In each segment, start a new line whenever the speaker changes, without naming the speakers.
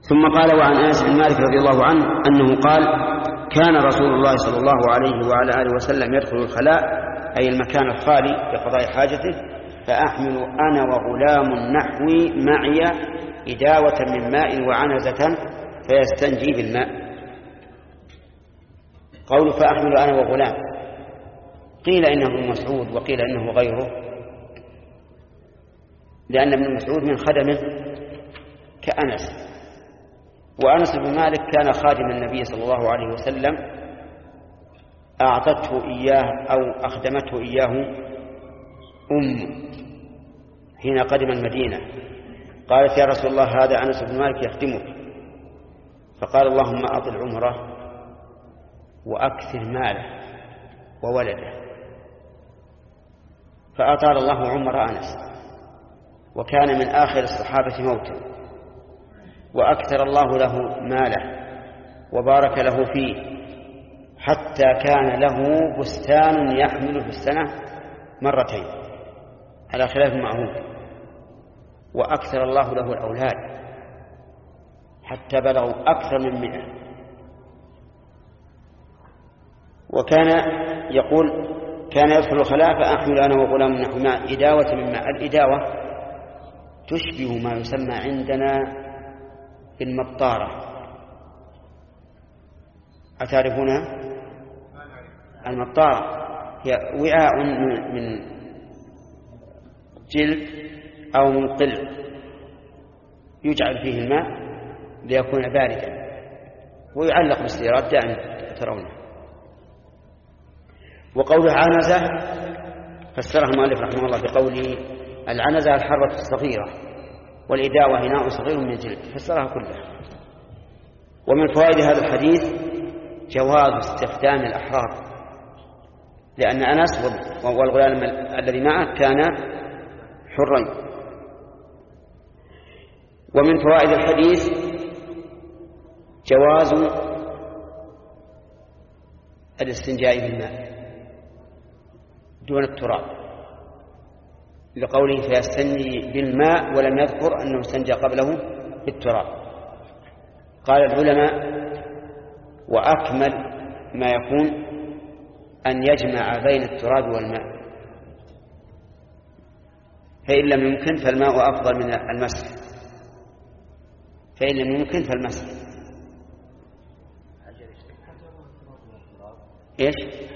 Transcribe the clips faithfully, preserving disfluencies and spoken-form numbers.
ثم قال: وعن أنس بن مالك رضي الله عنه أنه قال: كان رسول الله صلى الله عليه وعلى آله وسلم يدخل الخلاء، أي المكان الخالي لقضاء حاجته، فأحمل أنا وغلام نحوي معي إداوة من ماء وعنزة فيستنجي بالماء. قول فأحمل أنا وغلام، قيل إنه ابن مسعود وقيل إنه غيره، لأن ابن مسعود من خدمه كأنس، وأنس بن مالك كان خادم النبي صلى الله عليه وسلم، أعطته إياه أو أخدمته إياه أم حين قدم المدينة، قالت: يا رسول الله هذا أنس بن مالك يخدمك. فقال: اللهم أطل عمره وأكثر ماله وولده. فأطال الله عمر أنس، وكان من آخر الصحابة موتا، وأكثر الله له ماله وبارك له فيه، حتى كان له بستان يحمل في السنة مرتين على خلاف المعهود، وأكثر الله له الأولاد حتى بلغوا أكثر من مئة. وكان يقول: كان يدخل الخلاء فأحمل أنا وغلام نحو ماء إداوة من ماء. الإداوة تشبه ما يسمى عندنا بالمطارة، أتعرفونها؟ المطارة هي وعاء من جلد أو من قل يجعل فيه الماء ليكون باردا، ويعلق بالسيارات دائما ترونه. وقوله عنزة فسرها المؤلف رحمه الله بقوله: العنزة الحرة الصغيرة، والإداوة إناء صغير من الجلد، فسرها كلها. ومن فوائد هذا الحديث جواز استخدام الأحرار، لأن أنس والغلام الذي معه كان حرين. ومن فوائد الحديث جواز الاستنجاء بالماء دون التراب، لقوله فيستنجي بالماء ولم يذكر أنه استنجى قبله بالتراب. قال العلماء: وأكمل ما يكون أن يجمع بين التراب والماء، فإن لم يمكن فالماء أفضل من المسح، فإن لم يمكن فالمسح. إيش؟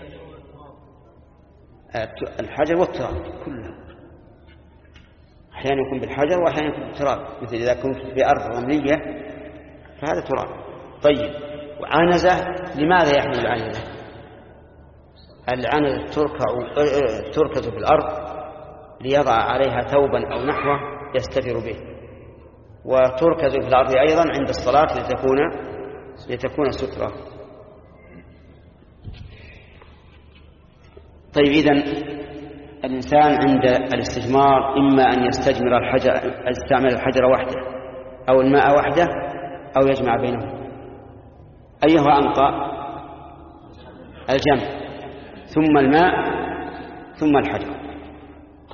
الحجر والتراب كلها، أحيانا يكون بالحجر وأحيانا يكون بالتراب، مثل إذا كنت في أرض رملية فهذا تراب. طيب، وعنزة لماذا يحمل العنزة؟ العنزة تركع تركز في الأرض ليضع عليها ثوبا أو نحوه يستتر به، وتركز في الأرض أيضا عند الصلاة لتكون لتكون سترة. طيب، إذن الإنسان عند الاستجمار إما أن يستجمر الحجر يستعمل الحجر وحده أو الماء وحده أو يجمع بينهم. أيها أنقى؟ الجمع، ثم الماء ثم الحجر.